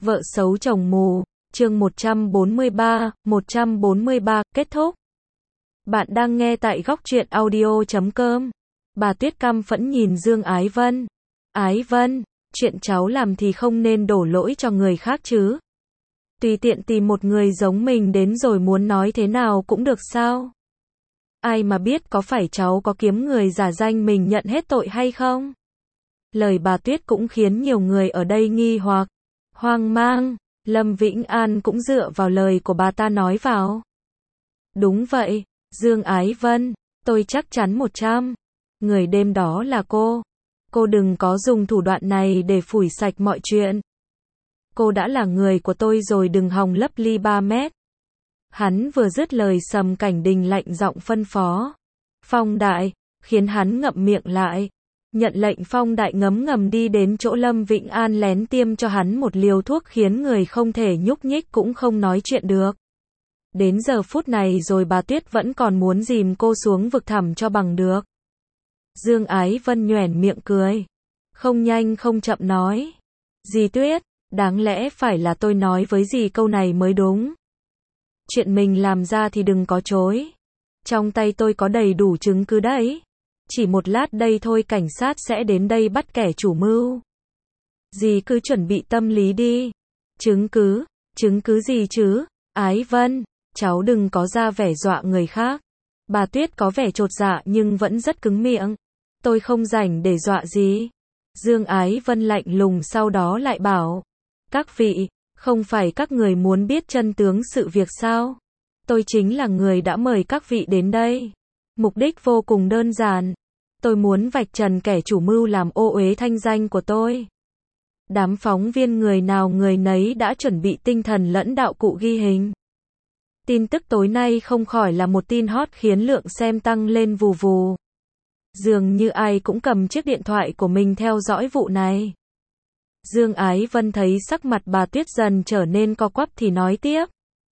Vợ xấu chồng mù, chương 143, kết thúc. Bạn đang nghe tại góc truyện audio.com. Bà Tuyết căm phẫn nhìn Dương Ái Vân. Ái Vân, chuyện cháu làm thì không nên đổ lỗi cho người khác chứ. Tùy tiện tìm một người giống mình đến rồi muốn nói thế nào cũng được sao? Ai mà biết có phải cháu có kiếm người giả danh mình nhận hết tội hay không? Lời bà Tuyết cũng khiến nhiều người ở đây nghi hoặc, hoang mang. Lâm Vĩnh An cũng dựa vào lời của bà ta nói vào. Đúng vậy, Dương Ái Vân, tôi chắc chắn 100. Người đêm đó là cô. Cô đừng có dùng thủ đoạn này để phủi sạch mọi chuyện. Cô đã là người của tôi rồi, đừng hòng lấp ly 3 mét. Hắn vừa dứt lời, Sầm Cảnh Đình lạnh giọng phân phó. Phong Đại, khiến hắn ngậm miệng lại. Nhận lệnh, Phong Đại ngấm ngầm đi đến chỗ Lâm Vĩnh An, lén tiêm cho hắn một liều thuốc khiến người không thể nhúc nhích cũng không nói chuyện được. Đến giờ phút này rồi bà Tuyết vẫn còn muốn dìm cô xuống vực thẳm cho bằng được. Dương Ái Vân nhoẻn miệng cười. Không nhanh không chậm nói. Dì Tuyết, đáng lẽ phải là tôi nói với dì câu này mới đúng. Chuyện mình làm ra thì đừng có chối. Trong tay tôi có đầy đủ chứng cứ đấy. Chỉ một lát đây thôi cảnh sát sẽ đến đây bắt kẻ chủ mưu. Dì cứ chuẩn bị tâm lý đi. Chứng cứ gì chứ? Ái Vân, cháu đừng có ra vẻ dọa người khác. Bà Tuyết có vẻ chột dạ nhưng vẫn rất cứng miệng. Tôi không rảnh để dọa gì. Dương Ái Vân lạnh lùng sau đó lại bảo. Các vị, không phải các người muốn biết chân tướng sự việc sao? Tôi chính là người đã mời các vị đến đây. Mục đích vô cùng đơn giản. Tôi muốn vạch trần kẻ chủ mưu làm ô uế thanh danh của tôi. Đám phóng viên người nào người nấy đã chuẩn bị tinh thần lẫn đạo cụ ghi hình. Tin tức tối nay không khỏi là một tin hot khiến lượng xem tăng lên vù vù. Dường như ai cũng cầm chiếc điện thoại của mình theo dõi vụ này. Dương Ái Vân thấy sắc mặt bà Tuyết dần trở nên co quắp thì nói tiếp.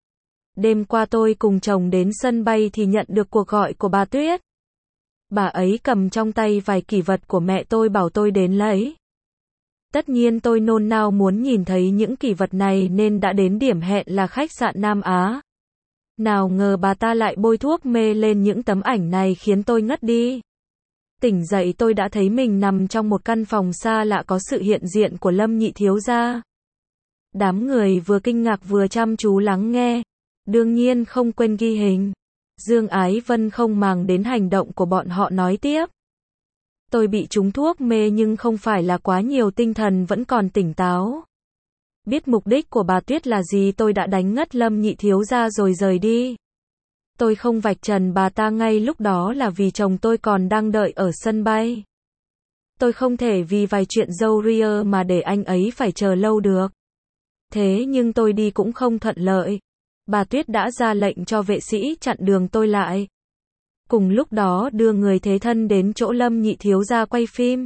Đêm qua tôi cùng chồng đến sân bay thì nhận được cuộc gọi của bà Tuyết. Bà ấy cầm trong tay vài kỷ vật của mẹ tôi bảo tôi đến lấy. Tất nhiên tôi nôn nao muốn nhìn thấy những kỷ vật này nên đã đến điểm hẹn là khách sạn Nam Á. Nào ngờ bà ta lại bôi thuốc mê lên những tấm ảnh này khiến tôi ngất đi. Tỉnh dậy tôi đã thấy mình nằm trong một căn phòng xa lạ có sự hiện diện của Lâm nhị thiếu gia. Đám người vừa kinh ngạc vừa chăm chú lắng nghe. Đương nhiên không quên ghi hình. Dương Ái Vân không màng đến hành động của bọn họ nói tiếp. Tôi bị trúng thuốc mê nhưng không phải là quá nhiều, tinh thần vẫn còn tỉnh táo. Biết mục đích của bà Tuyết là gì, tôi đã đánh ngất Lâm nhị thiếu gia rồi rời đi. Tôi không vạch trần bà ta ngay lúc đó là vì chồng tôi còn đang đợi ở sân bay. Tôi không thể vì vài chuyện râu ria mà để anh ấy phải chờ lâu được. Thế nhưng tôi đi cũng không thuận lợi. Bà Tuyết đã ra lệnh cho vệ sĩ chặn đường tôi lại. Cùng lúc đó đưa người thế thân đến chỗ Lâm nhị thiếu gia quay phim.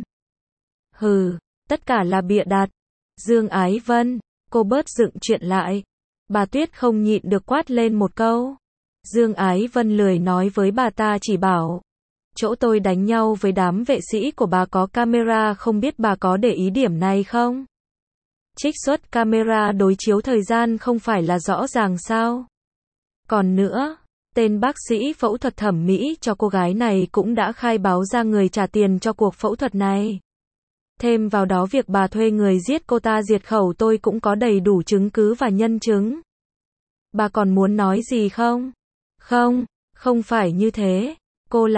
Hừ, tất cả là bịa đặt. Dương Ái Vân, cô bớt dựng chuyện lại. Bà Tuyết không nhịn được quát lên một câu. Dương Ái Vân lười nói với bà ta, chỉ bảo. Chỗ tôi đánh nhau với đám vệ sĩ của bà có camera, không biết bà có để ý điểm này không? Trích xuất camera đối chiếu thời gian không phải là rõ ràng sao? Còn nữa, tên bác sĩ phẫu thuật thẩm mỹ cho cô gái này cũng đã khai báo ra người trả tiền cho cuộc phẫu thuật này. Thêm vào đó việc bà thuê người giết cô ta diệt khẩu tôi cũng có đầy đủ chứng cứ và nhân chứng. Bà còn muốn nói gì không? Không phải như thế. Cô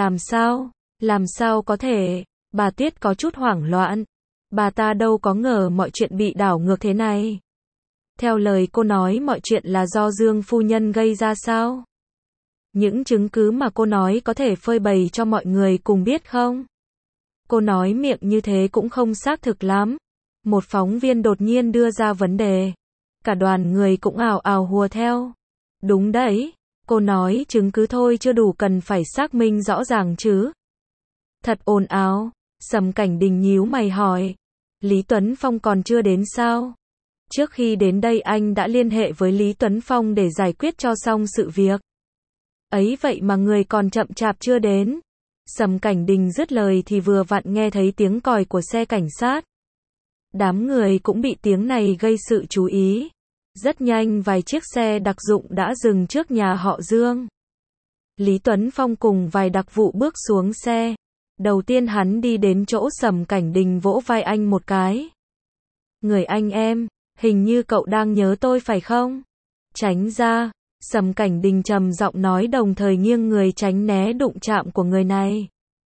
làm sao có thể? Bà Tuyết có chút hoảng loạn. Bà ta đâu có ngờ mọi chuyện bị đảo ngược thế này. Theo lời cô nói mọi chuyện là do Dương phu nhân gây ra sao? Những chứng cứ mà cô nói có thể phơi bày cho mọi người cùng biết không? Cô nói miệng như thế cũng không xác thực lắm. Một phóng viên đột nhiên đưa ra vấn đề. Cả đoàn người cũng ào ào hùa theo. Đúng đấy, cô nói chứng cứ thôi chưa đủ, cần phải xác minh rõ ràng chứ. Thật ồn ào. Sầm Cảnh Đình nhíu mày hỏi. Lý Tuấn Phong còn chưa đến sao? Trước khi đến đây anh đã liên hệ với Lý Tuấn Phong để giải quyết cho xong sự việc. Ấy vậy mà người còn chậm chạp chưa đến. Sầm Cảnh Đình dứt lời thì vừa vặn nghe thấy tiếng còi của xe cảnh sát. Đám người cũng bị tiếng này gây sự chú ý. Rất nhanh vài chiếc xe đặc dụng đã dừng trước nhà họ Dương. Lý Tuấn Phong cùng vài đặc vụ bước xuống xe. Đầu tiên hắn đi đến chỗ Sầm Cảnh Đình vỗ vai anh một cái. Người anh em, hình như cậu đang nhớ tôi phải không? Tránh ra, Sầm Cảnh Đình trầm giọng nói đồng thời nghiêng người tránh né đụng chạm của người này.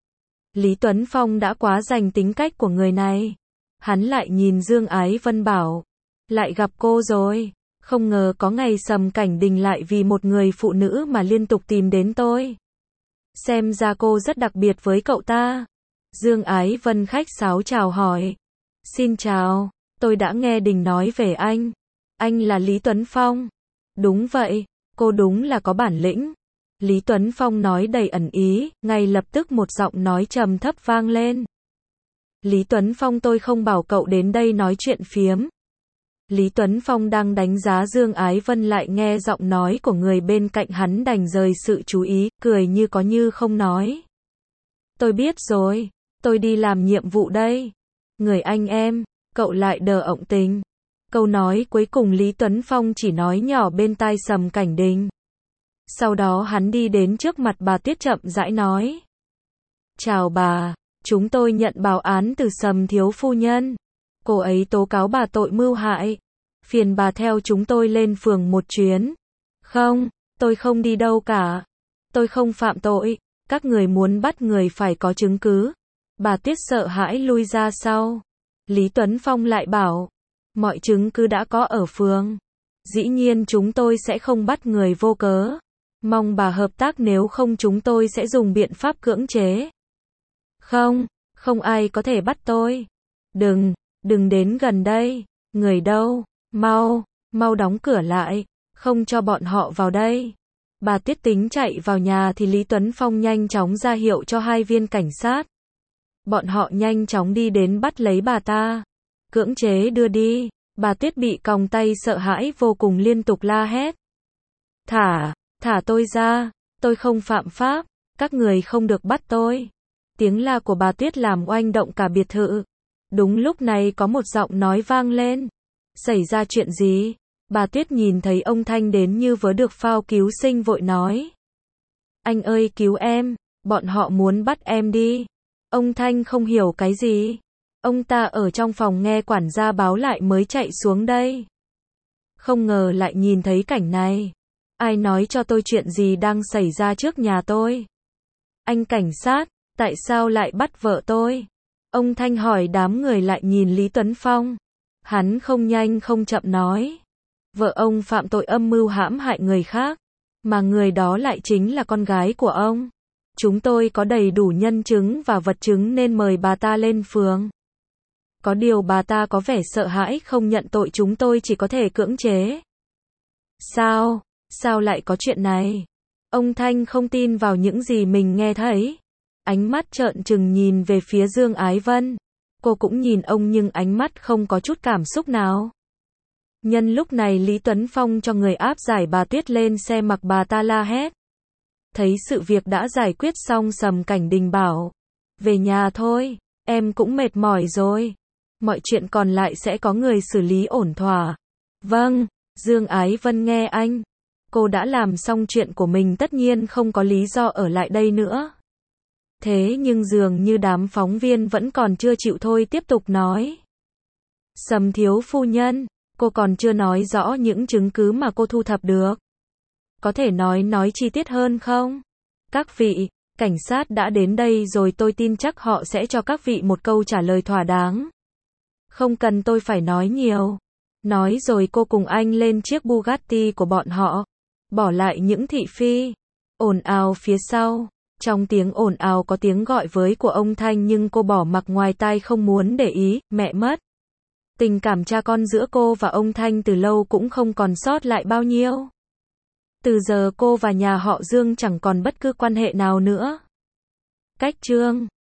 Lý Tuấn Phong đã quá rành tính cách của người này. Hắn lại nhìn Dương Ái Vân bảo, lại gặp cô rồi. Không ngờ có ngày Sầm Cảnh Đình lại vì một người phụ nữ mà liên tục tìm đến tôi. Xem ra cô rất đặc biệt với cậu ta. Dương Ái Vân khách sáo chào hỏi. Xin chào, tôi đã nghe Đình nói về anh. Anh là Lý Tuấn Phong. Đúng vậy, cô đúng là có bản lĩnh. Lý Tuấn Phong nói đầy ẩn ý, ngay lập tức một giọng nói trầm thấp vang lên. Lý Tuấn Phong, tôi không bảo cậu đến đây nói chuyện phiếm. Lý Tuấn Phong đang đánh giá Dương Ái Vân lại nghe giọng nói của người bên cạnh hắn đành rời sự chú ý, cười như có như không nói. Tôi biết rồi, tôi đi làm nhiệm vụ đây. Người anh em, cậu lại đờ ọng tình. Câu nói cuối cùng Lý Tuấn Phong chỉ nói nhỏ bên tai Sầm Cảnh Đình. Sau đó hắn đi đến trước mặt bà Tuyết chậm rãi nói. Chào bà, chúng tôi nhận báo án từ Sầm thiếu phu nhân. Cô ấy tố cáo bà tội mưu hại. Phiền bà theo chúng tôi lên phường một chuyến. Không, tôi không đi đâu cả. Tôi không phạm tội. Các người muốn bắt người phải có chứng cứ. Bà Tuyết sợ hãi lui ra sau. Lý Tuấn Phong lại bảo. Mọi chứng cứ đã có ở phường. Dĩ nhiên chúng tôi sẽ không bắt người vô cớ. Mong bà hợp tác, nếu không chúng tôi sẽ dùng biện pháp cưỡng chế. Không, không ai có thể bắt tôi. Đừng đến gần đây. Người đâu? Mau đóng cửa lại. Không cho bọn họ vào đây. Bà Tuyết tính chạy vào nhà thì Lý Tuấn Phong nhanh chóng ra hiệu cho hai viên cảnh sát. Bọn họ nhanh chóng đi đến bắt lấy bà ta. Cưỡng chế đưa đi. Bà Tuyết bị còng tay sợ hãi vô cùng liên tục la hét. Thả tôi ra. Tôi không phạm pháp. Các người không được bắt tôi. Tiếng la của bà Tuyết làm oanh động cả biệt thự. Đúng lúc này có một giọng nói vang lên. Xảy ra chuyện gì? Bà Tuyết nhìn thấy ông Thanh đến như vớ được phao cứu sinh vội nói. Anh ơi cứu em, bọn họ muốn bắt em đi. Ông Thanh không hiểu cái gì. Ông ta ở trong phòng nghe quản gia báo lại mới chạy xuống đây. Không ngờ lại nhìn thấy cảnh này. Ai nói cho tôi chuyện gì đang xảy ra trước nhà tôi? Anh cảnh sát, tại sao lại bắt vợ tôi? Ông Thanh hỏi, đám người lại nhìn Lý Tuấn Phong. Hắn không nhanh không chậm nói. Vợ ông phạm tội âm mưu hãm hại người khác. Mà người đó lại chính là con gái của ông. Chúng tôi có đầy đủ nhân chứng và vật chứng nên mời bà ta lên phường. Có điều bà ta có vẻ sợ hãi không nhận tội, chúng tôi chỉ có thể cưỡng chế. Sao lại có chuyện này? Ông Thanh không tin vào những gì mình nghe thấy. Ánh mắt trợn trừng nhìn về phía Dương Ái Vân. Cô cũng nhìn ông nhưng ánh mắt không có chút cảm xúc nào. Nhân lúc này Lý Tuấn Phong cho người áp giải bà Tuyết lên xe, mặc bà ta la hét. Thấy sự việc đã giải quyết xong, Sầm Cảnh Đình bảo. Về nhà thôi, em cũng mệt mỏi rồi. Mọi chuyện còn lại sẽ có người xử lý ổn thỏa. Vâng, Dương Ái Vân nghe anh. Cô đã làm xong chuyện của mình, tất nhiên không có lý do ở lại đây nữa. Thế nhưng dường như đám phóng viên vẫn còn chưa chịu thôi, tiếp tục nói. Sầm thiếu phu nhân, cô còn chưa nói rõ những chứng cứ mà cô thu thập được. Có thể nói chi tiết hơn không? Các vị, cảnh sát đã đến đây rồi, tôi tin chắc họ sẽ cho các vị một câu trả lời thỏa đáng. Không cần tôi phải nói nhiều. Nói rồi cô cùng anh lên chiếc Bugatti của bọn họ. Bỏ lại những thị phi. Ồn ào phía sau. Trong tiếng ồn ào có tiếng gọi với của ông Thanh nhưng cô bỏ mặc ngoài tai không muốn để ý. Mẹ mất. Tình cảm cha con giữa cô và ông Thanh từ lâu cũng không còn sót lại bao nhiêu. Từ giờ cô và nhà họ Dương chẳng còn bất cứ quan hệ nào nữa. Cách chương